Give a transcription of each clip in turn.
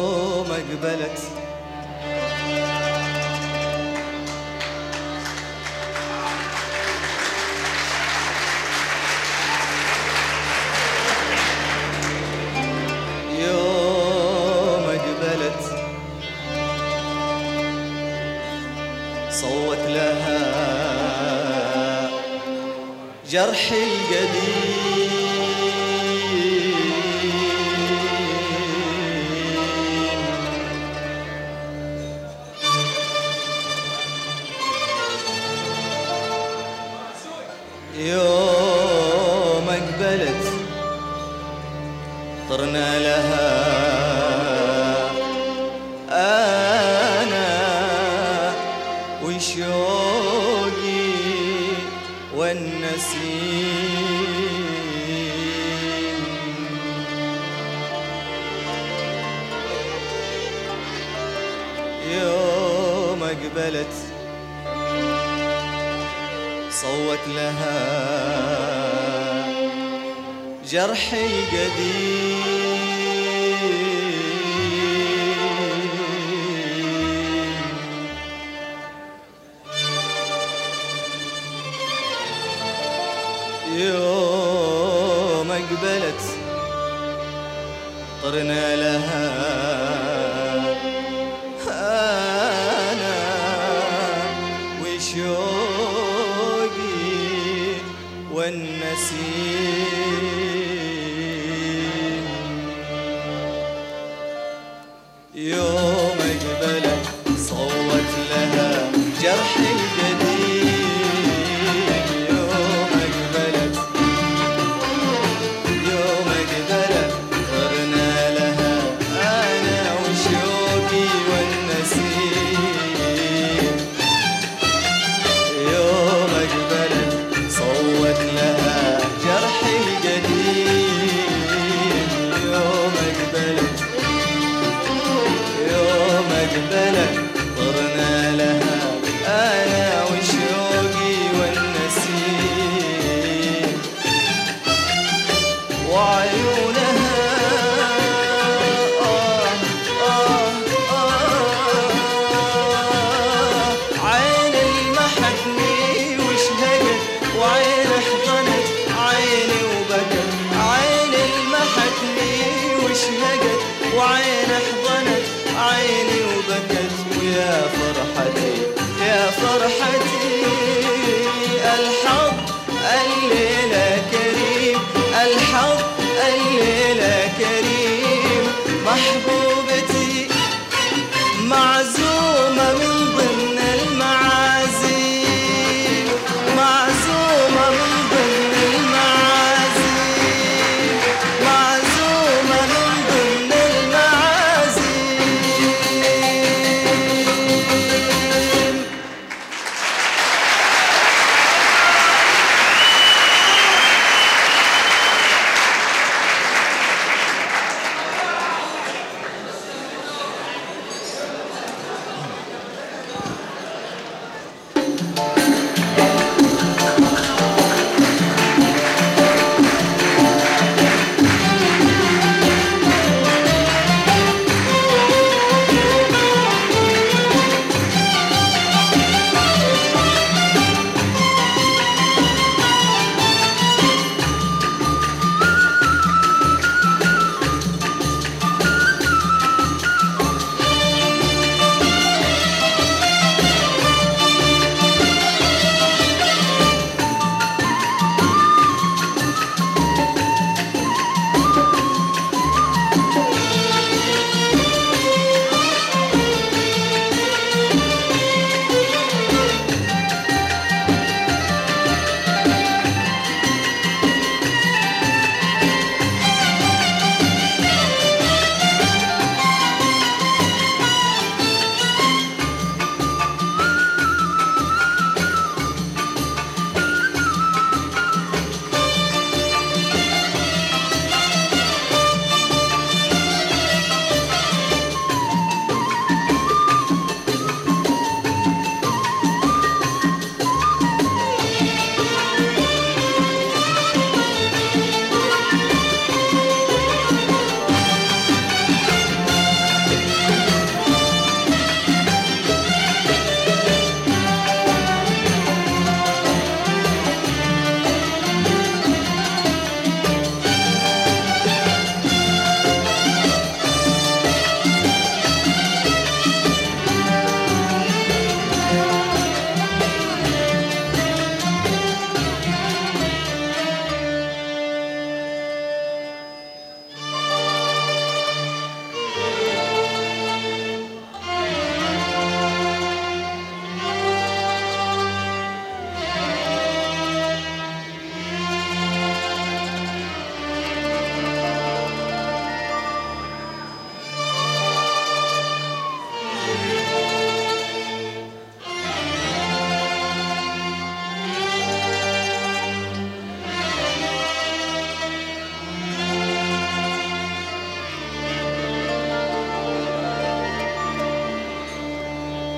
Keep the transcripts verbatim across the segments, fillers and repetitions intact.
يوم اقبلت يوم اقبلت صوت لها جرحي القديم يوم اقبلت طرنا لها انا وشوقي والنسيم يوم اقبلت صوت لها جرحي القديم يوم اقبلت طرنا لها انا وشوقي والنسيم يوم اقبلت صوت لها جرحي القديم يوم اقبلت يوم اقبلت طرنا لها انا وشوقي والنسيم يوم اقبلت صوت لها جرحي القديم يوم اقبلت يوم اقبلت طرنا لها انا وشوقي والنسيم وعيونها آه آه آه عين المحكني واشهقت وعين احضنت عيني وبكت عين المحكني واشهقت وعين احضنت عيني وبكت ويا فرحتي يا فرحتي الحظ الليلة كريم الحظ الليلة كريم محبوبتي معزومة من ضمن المعازيم معزومة من ضمن المعازيم معزومة من ضمن المعازيم.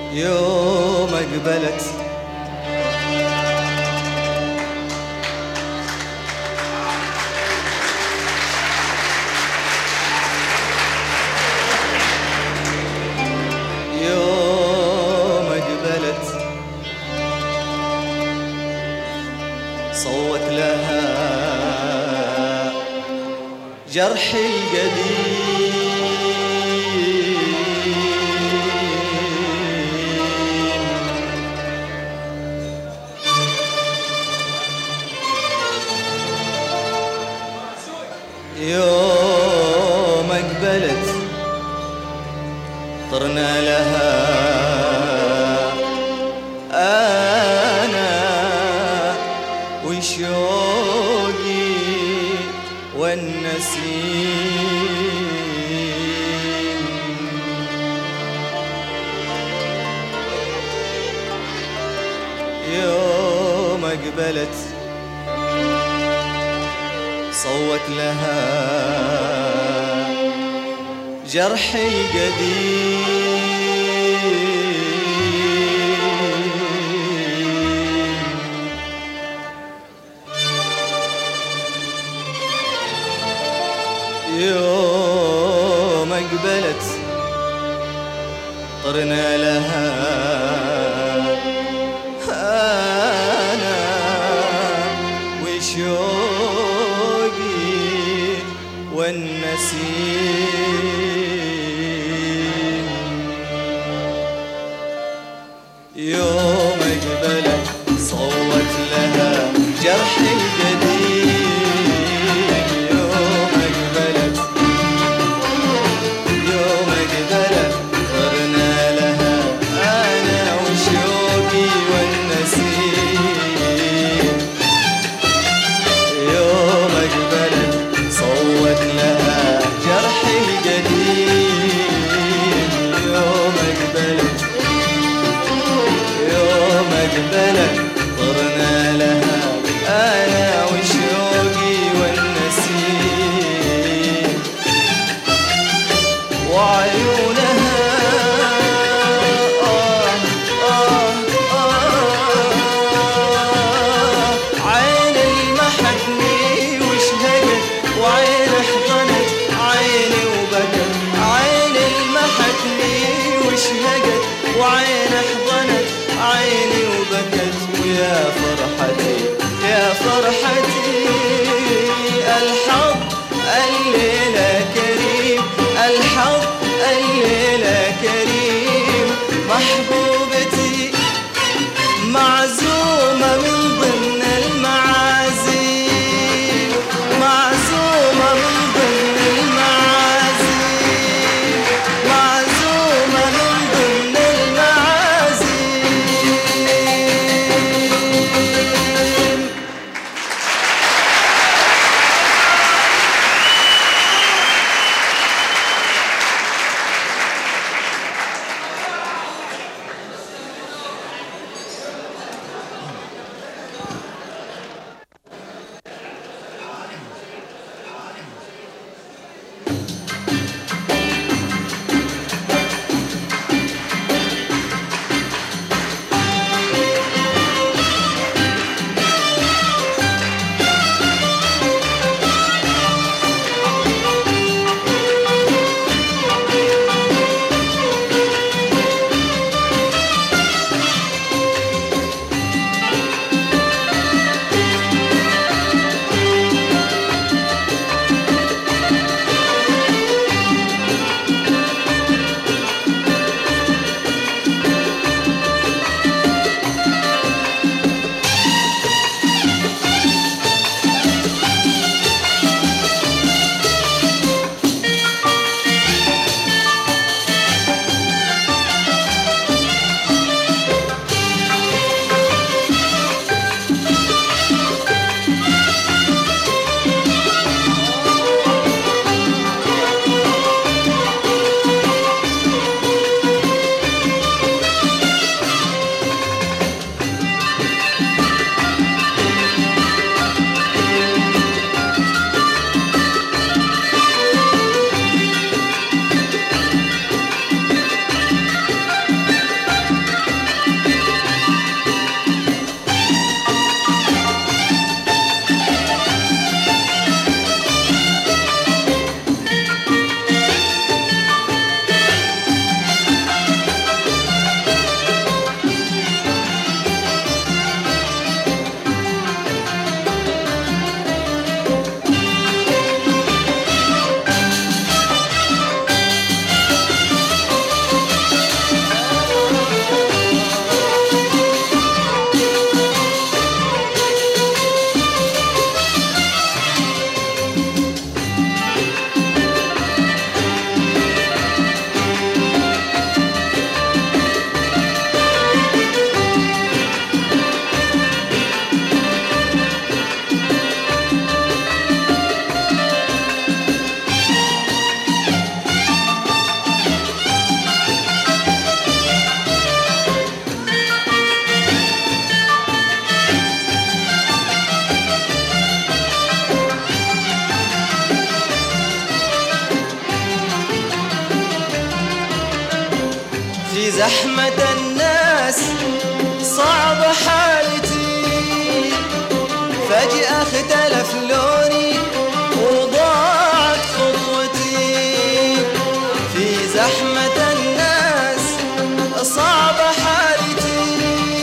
يوم أقبلت يوم أقبلت صوت لها جرحي القديم يوم أقبلت طرنا لها أنا وشوقي والنسيم يوم أقبلت صوت لها جرحي القديم يوم أقبلت طرنا لها أنا وشوقي والنسيم يوم أقبلت صوت لها جرحي القديم يوم أقبلت يوم أقبلت طرنا لها أنا وشوقي والنسيم يوم أقبلت صوت لها جرحي القديم يوم أقبلت يوم أقبلت طرنا لها أنا وشوقي والنسيم وعيونها آه آه آه عين المحكني واشهقت وعين احضنت عيني وبكت عين المحكني واشهقت وعين احضنت عيني وبكت ويا فرحتي يا فرحتي الحظ الليلة كريم الحظ الليلة كريم محبوبتي معزومة من ضمن المعازيم معزومة من ضمن المعازيم معزومة من ضمن المعازيم زحمة الناس صعب حالتي، فجأة اختلف لوني وضاعت خطوتي. في زحمة الناس صعب حالتي،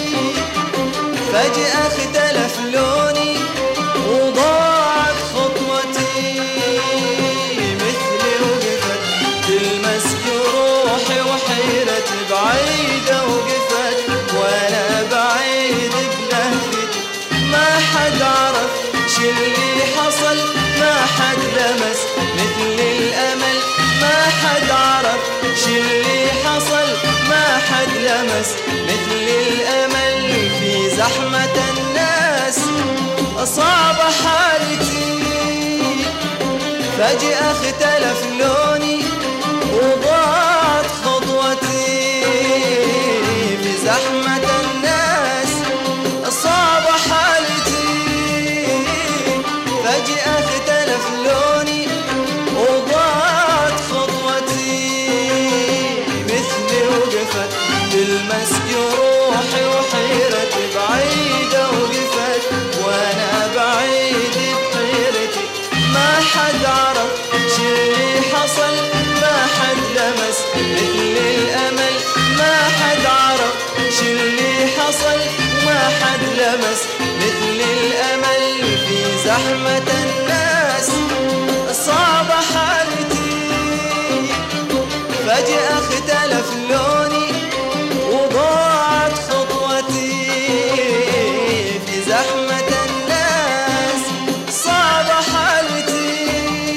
فجأة اختلف لوني وضاعت خطوتي. مثلي وقفت تلمس جروحي وحيرتي بعيدة وقفت وانا بعيد بلهفتي. ما حد عرف شي اللي حصل، ما حد لمس مثل الامل. ما حد عرف شي اللي حصل، ما حد لمس مثل الامل. في زحمة الناس صعب حالتي، فجأة اختلف لوني وضاعت خطوتي. في زحمة الناس صعب حالتي، فجأة اختلف لوني وضاعت خطوتي. مثلي وقفت تلمس جروحي وحيرتي بعيدة وقفت وانا بعيد بحيرتي. ما حد عرف شي اللي حصل، ما حد لمس مثل الامل. ما حد عرف شي اللي حصل، ما حد لمس مثل الامل. في زحمة الناس صعب حالتي، فجأة اختلف لوني وضاعت خطوتي. في زحمة الناس صعب حالتي،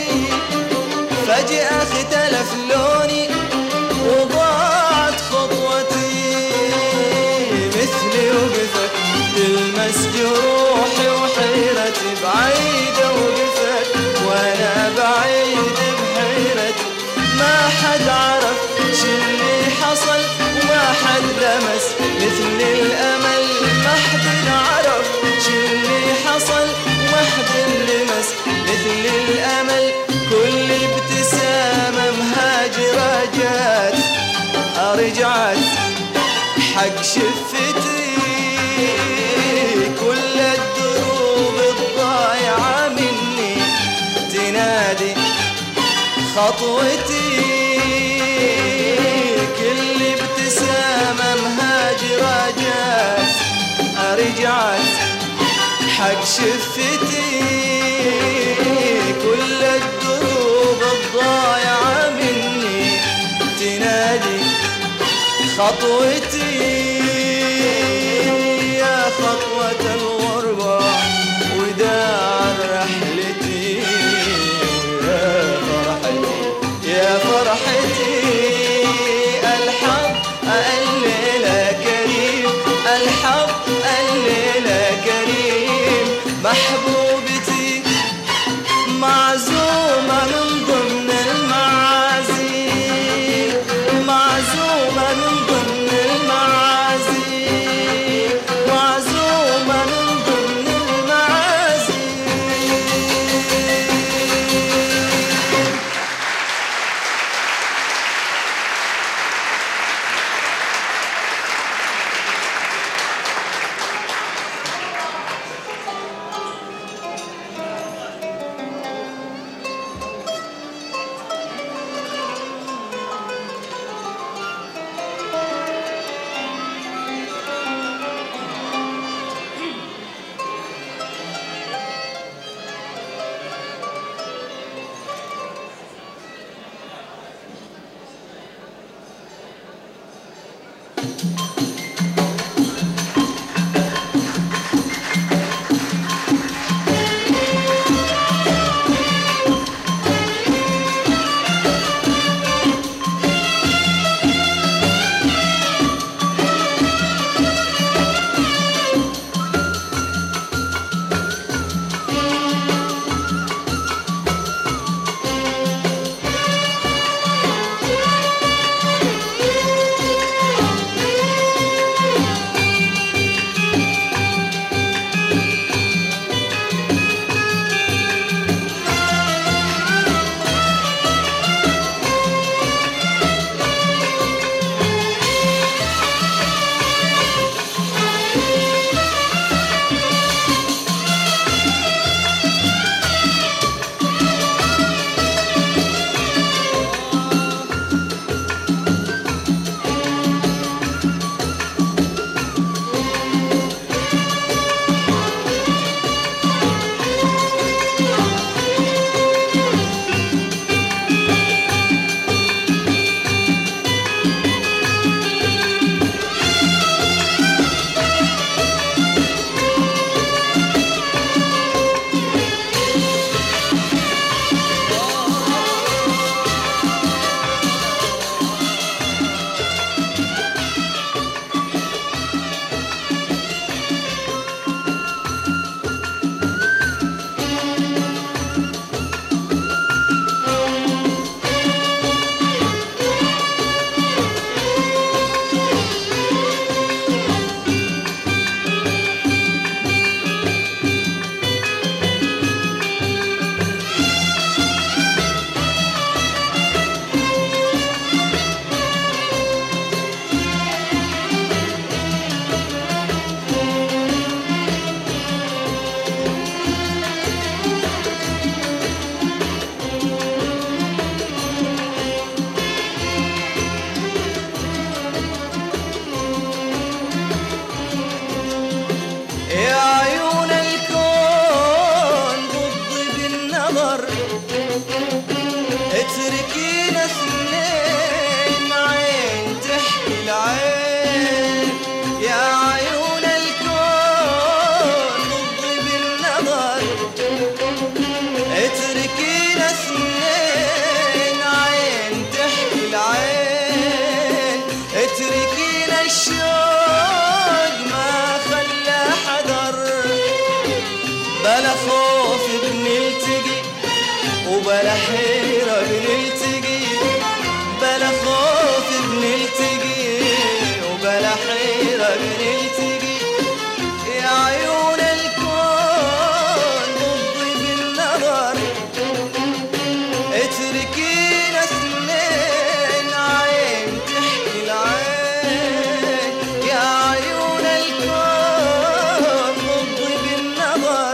فجأة اختلف لوني وضاعت خطوتي. مثلي وقفت تلمس جروحي وحيرتي بعيدة وقفت وانا بعيد بحيرتي. ما حد عرف شي اللي حصل، وما حد لمس مثل الامل. ما حد عرف شي اللي حصل، وما حد لمس مثل الامل. كل ابتسامة مهاجرة جات رجعت حق شفتي. كل الدروب الضايعة مني تنادي خطوتي. كل ابتسامة مهاجرة جات رجعت حق شفتي. كل الدروب الضايعة مني تنادي خطوتي. يا خطوة الغربة وداع رحلتي، ويا فرحتي يا فرحتي. الحظ الليلة كريم، الحظ الليلة كريم. محبوبتي معزومة من ضمن المعازيم، معزومة من ضمن المعازيم، معزومة من ضمن المعازيم. وبلا حيرة بنلتقي، بلا خوف بنلتقي، وبلا حيرة بنلتقي. يا عيون الكون ضدي بالنظر، اتركينا اثنين عين تحكي العين. يا عيون الكون ضدي بالنظر،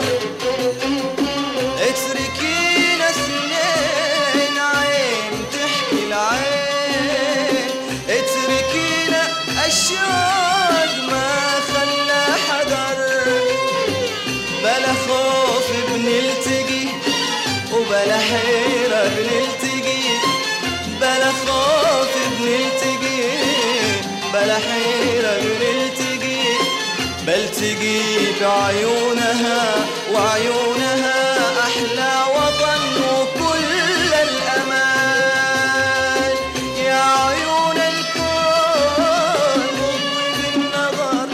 اتركينا اثنين عين تحكي العين. اتركينا الشوق ما خلى حذر، بلا خوف بنلتقي وبلا حيرة بنلتقي، بلا خوف بنلتقي، بلا حيرة بنلتقي. بلتقي بعيونها وعيونها أحلى وطن وكل الأمان. يا عيون الكون ضدي بالنظر،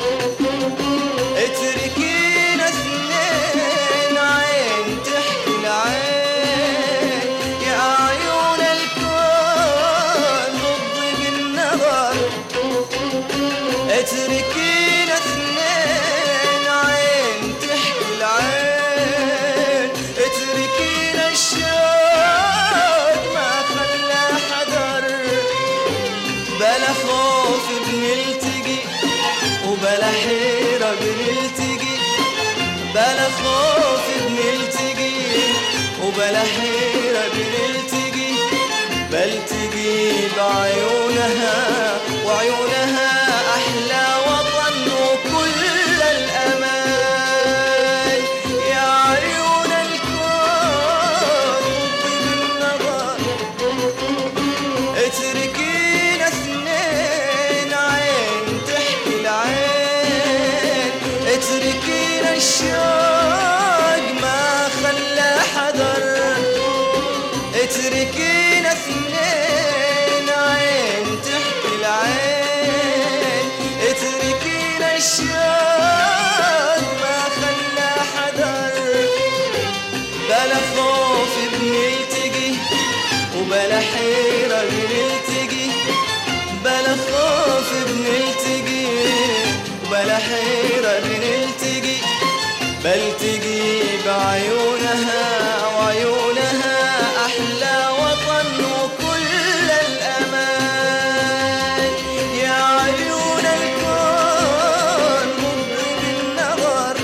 اتركينا اثنين عين تحكي العين. يا عيون الكون ضدي بالنظر، اتركينا اثنين عين تحكي العين. اتركينا الشوق ما خلى حذر، بلا خوف بنلتقي وبلا حيرة بنلتقي، بلا خوف بنلتقي وبلا حيرة بنلتقي. بلتقي بعيونها وعيونها أحلى وطن وكل الأمان. يا عيون الكون ضدي بالنظر، اتركينا اثنين عين تحكي العين. اتركينا الشوق ما خلى حذر، اتركينا اثنين عين تحكي العين. اتركينا الشوق ما خلى حذر، بلا خوف بنلتقي وبلا حيرة بنلتقي، بلا خوف بنلتقي وبلا حيرة بنلتقي. بلتقي بعيونها وعيونها أحلى وطن وكل الأمان. يا عيون الكون ضدي بالنظر،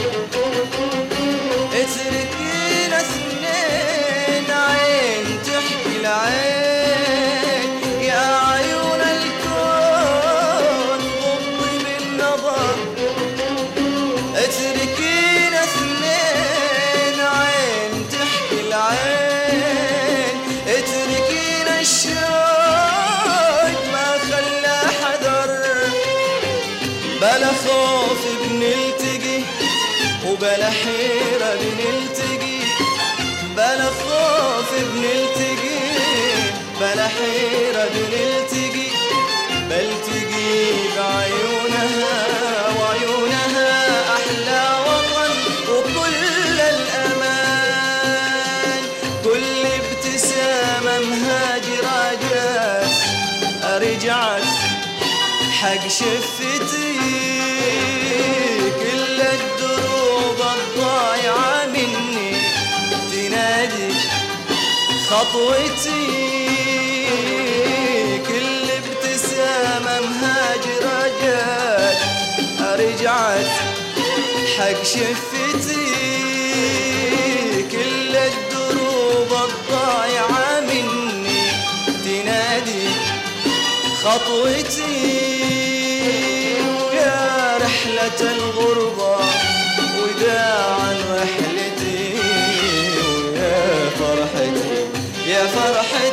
اتركينا اثنين عين تحكي العين. يا عيون الكون ضدي بالنظر، اتركينا اثنين عين تحكي العين. اتركينا الشوق ما خلى حذر، بلا خوف بنلتقي وبلا حيرة بنلتقي، بلا خوف بنلتقي، بلا حيرة بنلتقي. بلتقي بعيونها وعيونها أحلى وطن وكل الأمان. كل ابتسامة مهاجرة جات رجعت حق شفتي، كل الدروب الضايعة مني تنادي خطوتي. كل ابتسامة مهاجرة جات رجعت حق شفتي، كل الدروب الضايعة مني تنادي خطوتي. ويا رحلة الغربة وداعا رحلتي، ويا فرحتي يا فرحتي